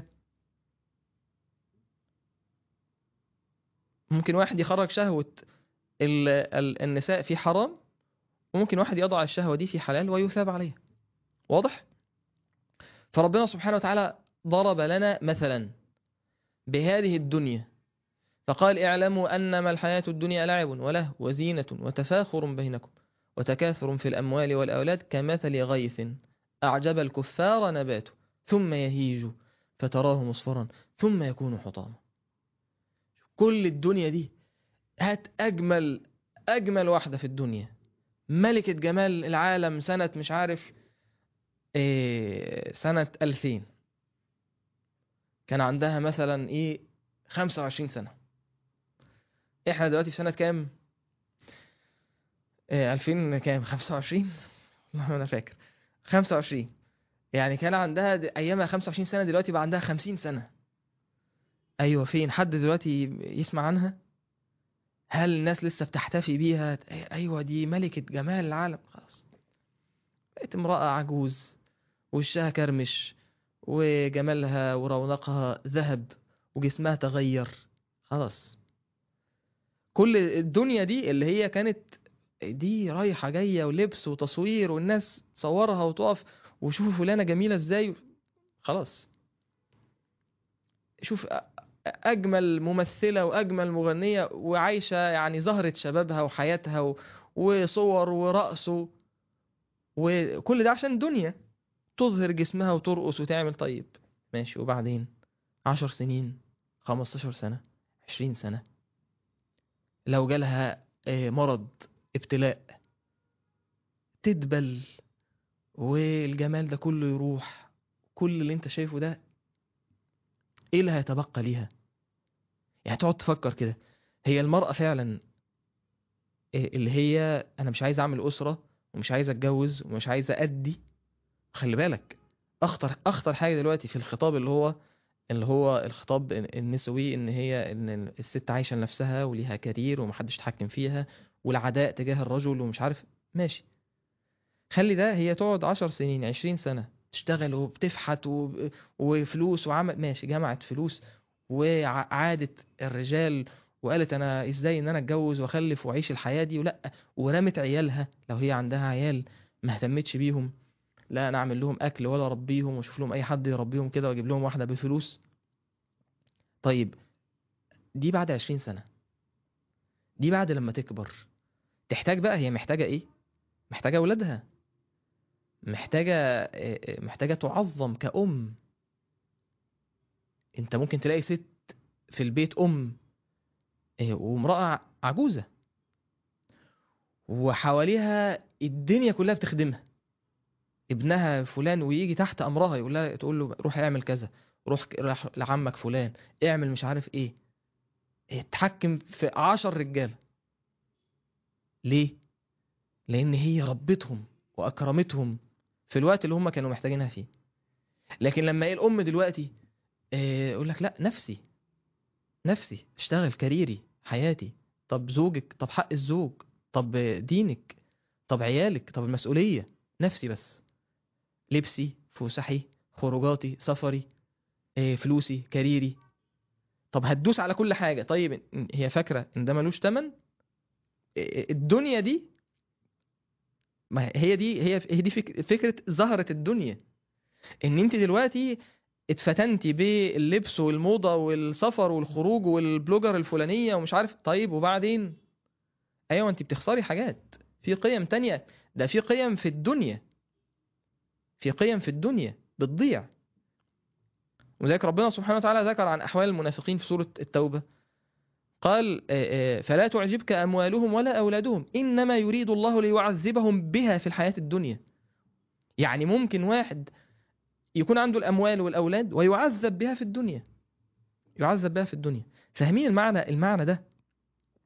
ممكن واحد يخرج شهوة النساء في حرام، وممكن واحد يضع الشهوة دي في حلال ويثاب عليها. واضح؟ فربنا سبحانه وتعالى ضرب لنا مثلا بهذه الدنيا فقال اعلموا أنما الحياة الدنيا لعب وله وزينة وتفاخر بينكم وتكاثر في الأموال والأولاد كمثل غيث أعجب الكفار نباته ثم يهيج فتراه مصفرا ثم يكون حطاما. كل الدنيا دي، هات أجمل أجمل واحدة في الدنيا، ملكة جمال العالم سنة مش عارف إيه، سنة ألفين، كان عندها مثلا إيه خمسة وعشرين سنة. إحنا دلوقتي في سنة كام؟ إيه ألفين كام؟ خمسة وعشرين؟ والله أنا فاكر خمسة وعشرين. يعني كان عندها أيامها خمسة وعشرين سنة، دلوقتي بقى عندها خمسين سنة. أيوة، فين حد دلوقتي يسمع عنها؟ هل الناس لسه بتحتفي بيها؟ أيوة دي ملكة جمال العالم. خلاص بقت امرأة عجوز، وشها كرمش، وجمالها ورونقها ذهب، وجسمها تغير. خلاص كل الدنيا دي اللي هي كانت دي رايحة جاية ولبس وتصوير والناس تصورها وتقف وشوفوا فلانة جميلة ازاي، خلاص. شوف أجمل ممثلة وأجمل مغنية وعايشة يعني زهرة شبابها وحياتها و... وصور ورقص، وكل ده عشان الدنيا، تظهر جسمها وترقص وتعمل. طيب ماشي، وبعدين عشر سنين، خمستاشر سنة، عشرين سنة، لو جالها مرض، ابتلاء، تدبل والجمال ده كله يروح، كل اللي انت شايفه ده ايه اللي هيتبقى ليها؟ يعني تقعد تفكر كده، هي المرأة فعلا اللي هي انا مش عايز اعمل اسرة ومش عايز اتجوز ومش عايز ادي. خلي بالك، اخطر اخطر حاجة دلوقتي في الخطاب اللي هو اللي هو الخطاب النسوي، ان هي ان الست عايشة لنفسها وليها كارير ومحدش يتحكم فيها، والعداء تجاه الرجل ومش عارف. ماشي، خلي ده، هي تقعد عشر سنين عشرين سنة تشتغل وبتفحت وب... وفلوس وعمل، ماشي، جمعت فلوس وعادت الرجال وقالت انا ازاي ان انا اتجوز واخلف واعيش الحياة دي، ولا ورمت عيالها لو هي عندها عيال ما اهتمتش بيهم، لا انا اعمل لهم اكل ولا اربيهم واشوف لهم اي حد يربيهم كده واجيب لهم واحدة بفلوس. طيب دي بعد عشرين سنة، دي بعد لما تكبر تحتاج بقى، هي محتاجة ايه؟ محتاجة اولادها، محتاجة محتاجة تعظم كأم. انت ممكن تلاقي ست في البيت أم وامرأة عجوزة وحواليها الدنيا كلها بتخدمها، ابنها فلان ويجي تحت أمرها، يقول لها، تقول له روح اعمل كذا، روح روح لعمك فلان اعمل مش عارف ايه، اتحكم في عشر رجالة. ليه؟ لأن هي ربتهم وأكرمتهم في الوقت اللي هم كانوا محتاجينها فيه. لكن لما ايه الأم دلوقتي يقول لك لا، نفسي نفسي اشتغل، كاريري، حياتي، طب زوجك، طب حق الزوج، طب دينك، طب عيالك، طب المسؤولية، نفسي بس، لبسي، فسحي، خروجاتي، سفري، فلوسي، كاريري. طب هتدوس على كل حاجة. طيب هي فاكرة ان ده ملوش تمن؟ الدنيا دي، ما هي دي هي هي دي فكرة زهرة الدنيا، ان انت دلوقتي اتفتنتي باللبس والموضة والسفر والخروج والبلوجر الفلانية ومش عارف. طيب وبعدين؟ ايوه انت بتخسري حاجات، في قيم تانية، ده في قيم في الدنيا، في قيم في الدنيا بتضيع. وذلك ربنا سبحانه وتعالى ذكر عن أحوال المنافقين في سورة التوبة، قال فلا تعجبك أموالهم ولا أولادهم إنما يريد الله ليعذبهم بها في الحياة الدنيا. يعني ممكن واحد يكون عنده الأموال والأولاد ويعذب بها في الدنيا، يعذب بها في الدنيا. فاهمين المعنى المعنى ده؟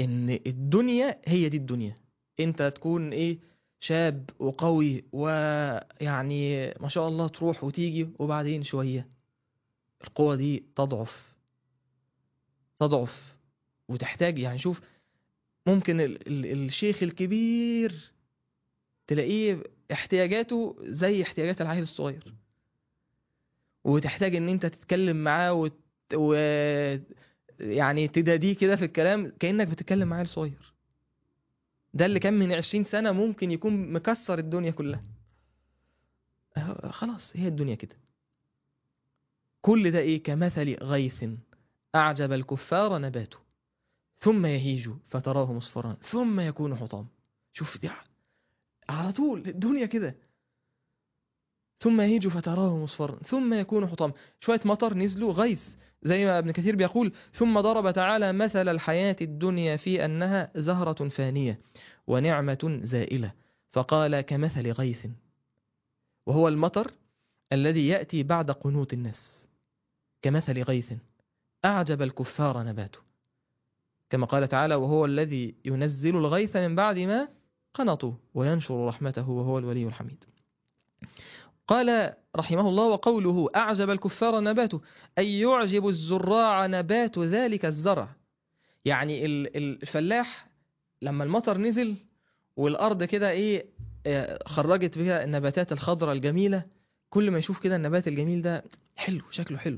ان الدنيا هي دي الدنيا. انت تكون ايه، شاب وقوي ويعني ما شاء الله تروح وتيجي، وبعدين شوية القوة دي تضعف تضعف وتحتاج، يعني شوف، ممكن ال ال الشيخ الكبير تلاقيه احتياجاته زي احتياجات العيل الصغير، وتحتاج ان انت تتكلم معاه وت... و يعني تداديه كده في الكلام كأنك بتتكلم مع عيل صغير. ده اللي كان من عشرين سنة ممكن يكون مكسر الدنيا كلها. أه، خلاص هي الدنيا كده. كل ده ايه؟ كمثل غيث أعجب الكفار نباته ثم يهيج فتراه مصفرا ثم يكون حطام. شوف دي على طول الدنيا كده. ثم يهيج فتراه مصفرا ثم يكون حطام، شوية مطر نزلوا غيث، زي ما ابن كثير بيقول: ثم ضرب تعالى مثل الحياة الدنيا في أنها زهرة فانية ونعمة زائلة، فقال كمثل غيث، وهو المطر الذي يأتي بعد قنوط الناس. كمثل غيث أعجب الكفار نباته، كما قال تعالى: وهو الذي ينزل الغيث من بعد ما قنطوا وينشر رحمته وهو الولي الحميد. قال رحمه الله: وقوله أعجب الكفار نباته أي يعجب الزراع نبات ذلك الزرع. يعني الفلاح لما المطر نزل والأرض كده إيه خرجت بها النباتات الخضراء الجميلة، كل ما يشوف كده النبات الجميل ده حلو، شكله حلو،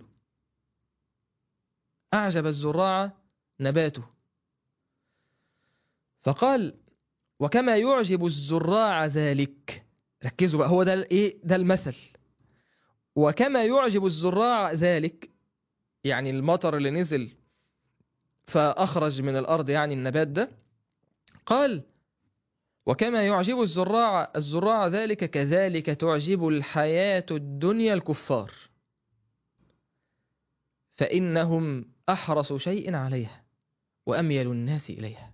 أعجب الزراع نباته. فقال: وكما يعجب الزراع ذلك، ركزوا بقى، هو ده الايه، ده المثل. وكما يعجب الزراع ذلك، يعني المطر اللي نزل فأخرج من الأرض يعني النبات ده. قال: وكما يعجب الزراع الزراع ذلك كذلك تعجب الحياة الدنيا الكفار، فإنهم أحرص شيء عليها وأميل الناس إليها.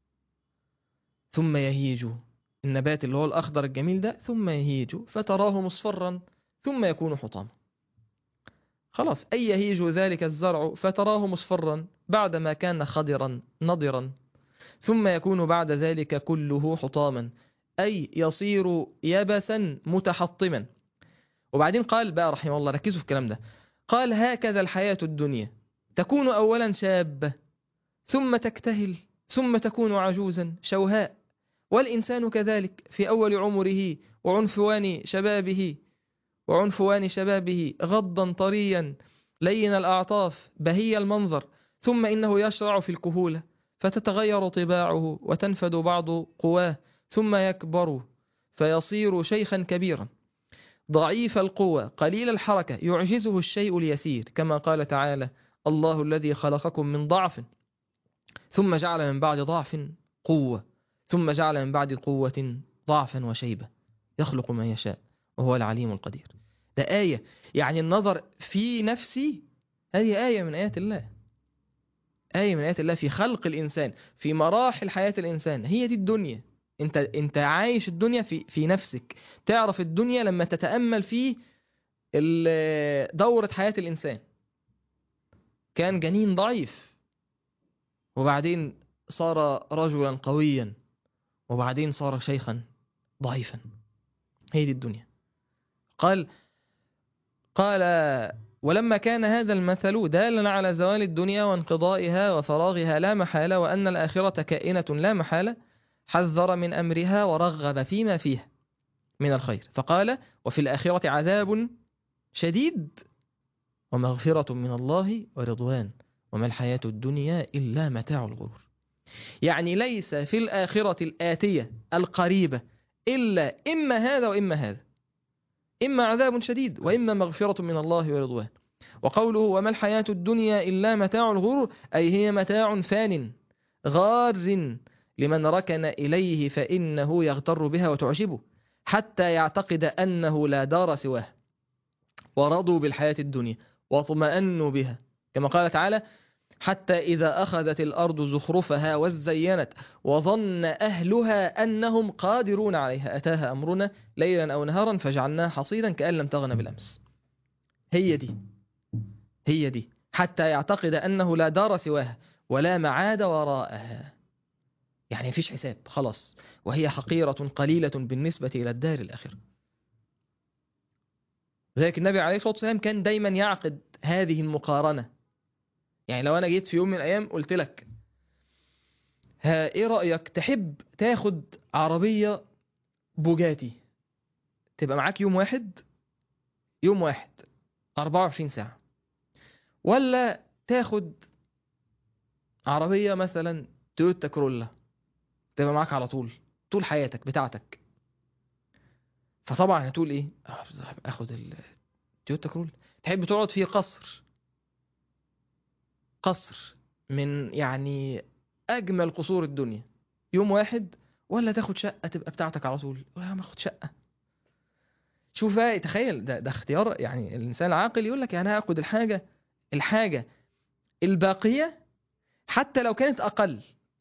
ثم يهيج النبات اللي هو الأخضر الجميل ده، ثم يهيج فتراه مصفرا ثم يكون حطاما. خلاص، أي يهيج ذلك الزرع فتراه مصفرا بعدما كان خضرا نضرا، ثم يكون بعد ذلك كله حطاما، أي يصير يبسا متحطما. وبعدين قال بقى رحمه الله، ركزوا في الكلام ده، قال: هكذا الحياة الدنيا تكون أولا شابة ثم تكتهل ثم تكون عجوزا شوهاء، والإنسان كذلك في أول عمره وعنفوان شبابه وعنفوان شبابه غضا طريا لين الأعطاف بهي المنظر، ثم إنه يشرع في الكهولة فتتغير طباعه وتنفد بعض قواه، ثم يكبر فيصير شيخا كبيرا ضعيف القوة قليل الحركة يعجزه الشيء اليسير، كما قال تعالى: الله الذي خلقكم من ضعف ثم جعل من بعد ضعف قوة ثم جعل من بعد قوة ضعفا وشيبة يخلق ما يشاء وهو العليم القدير. ده آية، يعني النظر في نفسي هذه آية من آيات الله، آية من آيات الله في خلق الإنسان، في مراحل حياة الإنسان. هي دي الدنيا. انت انت عايش الدنيا في في نفسك، تعرف الدنيا لما تتأمل في دورة حياة الإنسان. كان جنين ضعيف، وبعدين صار رجلا قويا، وبعدين صار شيخا ضعيفا. هي دي الدنيا. قال قال ولما كان هذا المثل دالا على زوال الدنيا وانقضائها وفراغها لا محالة، وأن الآخرة كائنة لا محالة، حذر من أمرها ورغب فيما فيها من الخير، فقال: وفي الآخرة عذاب شديد ومغفرة من الله ورضوان وما الحياة الدنيا إلا متاع الغرور. يعني ليس في الآخرة الآتية القريبة إلا إما هذا وإما هذا، إما عذاب شديد وإما مغفرة من الله ورضوان. وقوله وما الحياة الدنيا إلا متاع الغرور، أي هي متاع فان غار لمن ركن إليه فإنه يغتر بها وتعجبه حتى يعتقد أنه لا دار سواه، ورضوا بالحياة الدنيا واطمأنوا بها، كما قال تعالى: حتى إذا أخذت الأرض زخرفها وزينت وظن أهلها أنهم قادرون عليها أتاها أمرنا ليلا أو نهارا فجعلناها حصيدا كأن لم تغن بالأمس. هي دي هي دي حتى يعتقد أنه لا دار سواها ولا معاد وراءها. يعني مفيش حساب خلاص، وهي حقيرة قليلة بالنسبة إلى الدار الآخرة. لذلك النبي عليه الصلاة والسلام كان دايما يعقد هذه المقارنة. يعني لو أنا جيت في يوم من الأيام قلت لك ها إيه رأيك تحب تاخد عربية بوجاتي تبقى معاك يوم واحد، يوم واحد أربعة وعشرين ساعة، ولا تاخد عربية مثلا تويوتا كرولا تبقى معاك على طول طول حياتك بتاعتك؟ فطبعا هتقول ايه؟ آه، اخد التويوتا كرولا. تحب تقعد في قصر، قصر من يعني اجمل قصور الدنيا يوم واحد، ولا تاخد شقة تبقى بتاعتك على طول؟ ولا ما اخد شقة. شوف بقى، تخيل ده, ده اختيار. يعني الانسان العاقل يقول لك يعني هاخد الحاجة الحاجة الباقية حتى لو كانت اقل.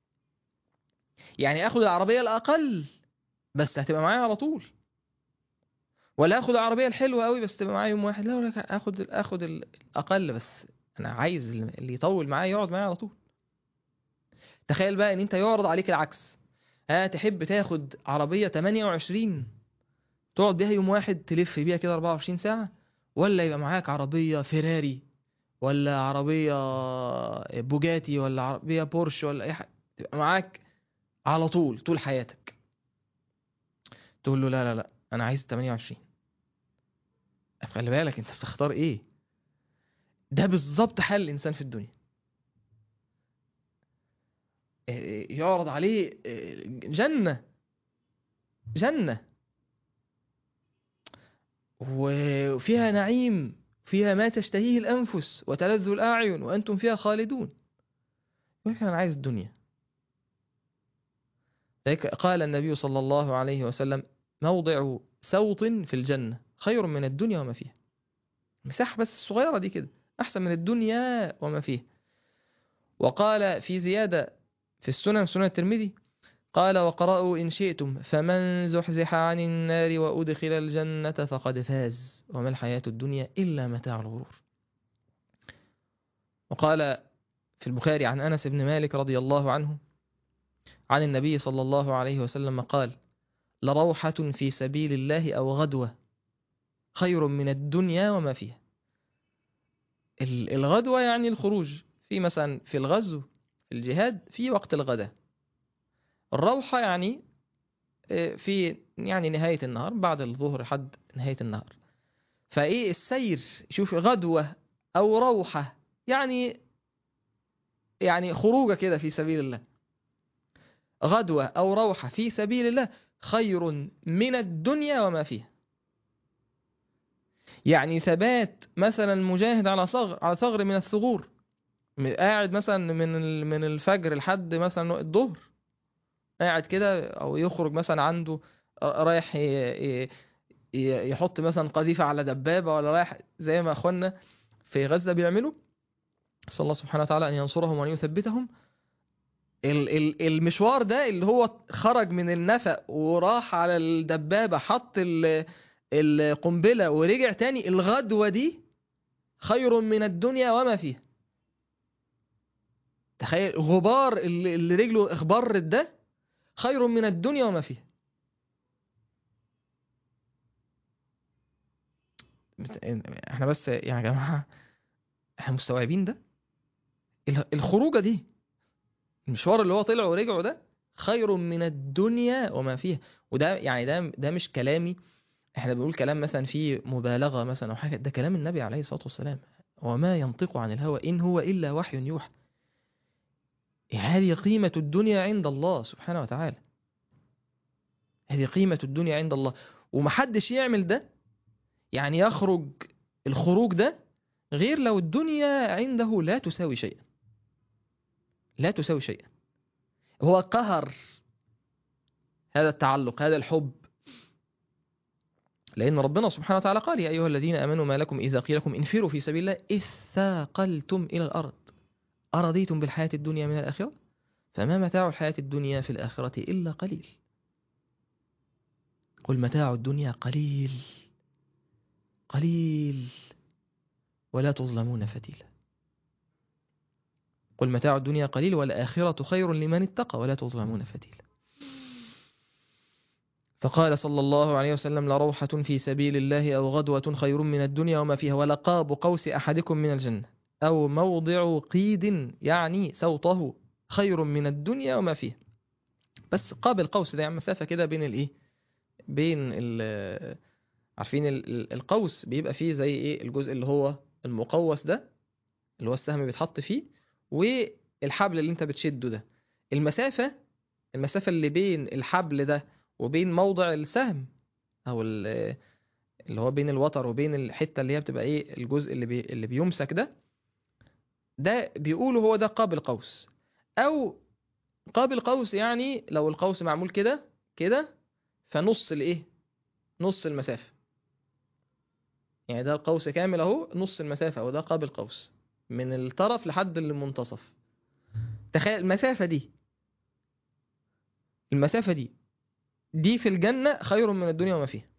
يعني اخد العربية الاقل بس هتبقى معايا على طول، ولا اخد العربيه الحلوه قوي بس تبقى معايا يوم واحد؟ لا، ولا اخد اخد الاقل بس انا عايز اللي يطول معايا يقعد معايا على طول. تخيل بقى ان انت يعرض عليك العكس. ها تحب تاخد عربيه ثمانية وعشرين تقعد بيها يوم واحد تلف بيها كده أربعة وعشرين ساعه، ولا يبقى معاك عربيه فيراري ولا عربيه بوجاتي ولا عربيه بورش ولا اي حاجه تبقى معاك على طول طول حياتك؟ تقول له لا لا لا، انا عايز ثمانية وعشرين. خلي بالك انت بتختار ايه. ده بالظبط حال الانسان في الدنيا. يعرض عليه جنة، جنة وفيها نعيم، فيها ما تشتهيه الأنفس وتلذ الأعين وأنتم فيها خالدون، ولكن أنا عايز الدنيا. قال النبي صلى الله عليه وسلم موضع سوط في الجنة خير من الدنيا وما فيها. مساحة بس الصغيرة دي كده أحسن من الدنيا وما فيها. وقال في زيادة في السنن، سنن الترمذي، قال وقرأوا إن شئتم فمن زحزح عن النار وأدخل الجنة فقد فاز وما الحياة الدنيا إلا متاع الغرور. وقال في البخاري عن أنس بن مالك رضي الله عنه عن النبي صلى الله عليه وسلم قال لروحة في سبيل الله أو غدوة خير من الدنيا وما فيها. الغدوة يعني الخروج في مثلا في الغزو في الجهاد في وقت الغداء. الروحة يعني في يعني نهاية النهار بعد الظهر حد نهاية النهار. فايه السير، شوف غدوة او روحة يعني يعني خروجه كده في سبيل الله. غدوة او روحة في سبيل الله خير من الدنيا وما فيها. يعني ثبات مثلا مجاهد على ثغر على ثغر من الثغور، قاعد مثلا من من الفجر لحد مثلا الظهر قاعد كده، او يخرج مثلا عنده رايح يحط مثلا قذيفة على دبابة، ولا رايح زي ما اخوانا في غزة بيعملوا. صلى الله سبحانه وتعالى أن ينصرهم وأن يثبتهم. المشوار ده اللي هو خرج من النفق وراح على الدبابة حط القنبلة ورجع تاني، الغدوة دي خير من الدنيا وما فيها. تخيل غبار اللي رجله اخبرت ده خير من الدنيا وما فيها. احنا بس يا جماعة احنا مستوعبين ده؟ الخروجة دي المشوار اللي هو طلع ورجعه ده خير من الدنيا وما فيها. وده يعني ده ده مش كلامي، احنا بنقول كلام مثلا فيه مبالغة مثلا او حاجة، ده كلام النبي عليه الصلاة والسلام. وما ينطق عن الهوى إن هو إلا وحي يوحى. هذه قيمة الدنيا عند الله سبحانه وتعالى، هذه قيمة الدنيا عند الله. ومحدش يعمل ده، يعني يخرج الخروج ده، غير لو الدنيا عنده لا تساوي شيئا، لا تساوي شيئا. هو قهر هذا التعلق، هذا الحب. لأن ربنا سبحانه وتعالى قال يا أيها الذين آمنوا ما لكم إذا قيل لكم انفروا في سبيل الله إذ ثاقلتم إلى الأرض أرضيتم بالحياة الدنيا من الآخرة فما متاع الحياة الدنيا في الآخرة إلا قليل. قل متاع الدنيا قليل قليل ولا تظلمون فتيلا. قل متاع الدنيا قليل والآخرة خير لمن اتقى ولا تظلمون فتيلا. فقال صلى الله عليه وسلم لروحة في سبيل الله أو غدوة خير من الدنيا وما فيها ولقاب قوس أحدكم من الجنة أو موضع قيد يعني سوطه خير من الدنيا وما فيها. بس قاب القوس ده يعني مسافة كده بين الإيه بين ال عارفين القوس بيبقى فيه زي إيه الجزء اللي هو المقوس ده اللي هو السهم بيتحط فيه والحبل اللي انت بتشده ده. المسافة المسافة اللي بين الحبل ده وبين موضع السهم او اللي هو بين الوتر وبين الحتة اللي هي بتبقى ايه الجزء اللي بي اللي بيمسك ده ده بيقولوا هو ده قاب القوس. او قاب القوس يعني لو القوس معمول كده كده فنص الايه نص المسافة، يعني ده القوس كامل اهو نص المسافة وده قاب القوس من الطرف لحد المنتصف. تخيل المسافة دي المسافة دي دي في الجنة خير من الدنيا وما فيها.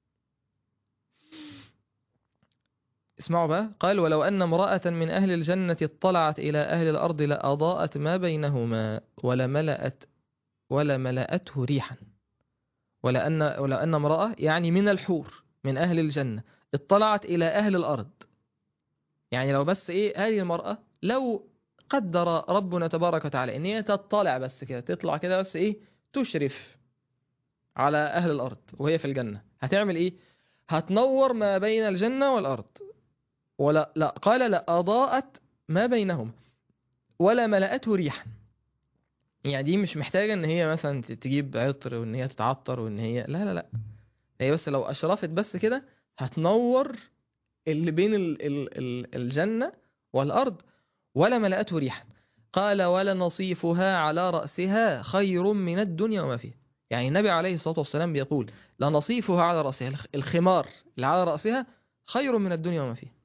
اسمعوا بقى، قال ولو أن امرأة من أهل الجنة اطلعت إلى أهل الأرض لأضاءت ما بينهما ولملأت ولملأته ريحا. ولأن ولو أن امرأة يعني من الحور من أهل الجنة اطلعت إلى أهل الأرض، يعني لو بس إيه هذه المرأة لو قدر ربنا تبارك وتعالى إن هي تطلع بس كده تطلع كده بس إيه تشرف على أهل الأرض وهي في الجنة هتعمل إيه؟ هتنور ما بين الجنة والأرض. ولا لا قال لا أضاءت ما بينهم ولا ملأته ريحا، يعني دي مش محتاجة إن هي مثلا تجيب عطر وإن هي تتعطر وإن هي لا لا لا هي بس لو أشرفت بس كده هتنور اللي بين ال ال ال الجنة والأرض ولا ملأته ريحا. قال ولا نصيفها على رأسها خير من الدنيا وما فيها، يعني النبي عليه الصلاة والسلام بيقول لنصيفها على رأسها الخمار اللي على رأسها خير من الدنيا وما فيها.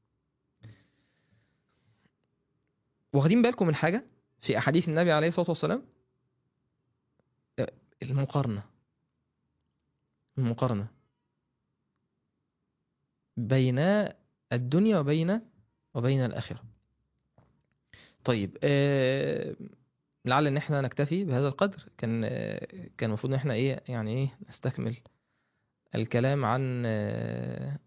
واخدين بالكم من حاجة في أحاديث النبي عليه الصلاة والسلام؟ المقارنة المقارنة بين الدنيا وبين وبين الآخرة. طيب آه لعل ان احنا نكتفي بهذا القدر. كان آه كان المفروض ان احنا ايه يعني ايه نستكمل الكلام عن آه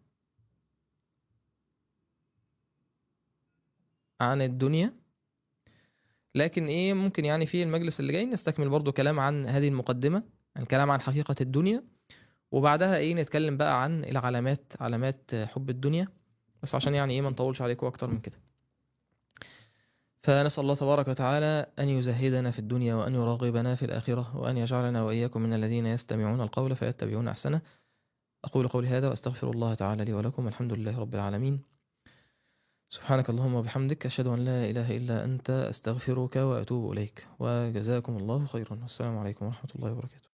عن الدنيا، لكن ايه ممكن يعني في المجلس اللي جاي نستكمل برضو كلام عن هذه المقدمة، الكلام عن حقيقة الدنيا، وبعدها ايه نتكلم بقى عن العلامات علامات حب الدنيا، بس عشان يعني ايه ما نطولش عليكم اكتر من كده. فنسأل الله تبارك وتعالى أن يزهدنا في الدنيا وأن يراغبنا في الآخرة وأن يجعلنا وإياكم من الذين يستمعون القول فيتبعون أحسنه. أقول قولي هذا وأستغفر الله تعالى لي ولكم، الحمد لله رب العالمين. سبحانك اللهم وبحمدك أشهد أن لا إله إلا أنت أستغفرك وأتوب إليك، وجزاكم الله خيرا. والسلام عليكم ورحمة الله وبركاته.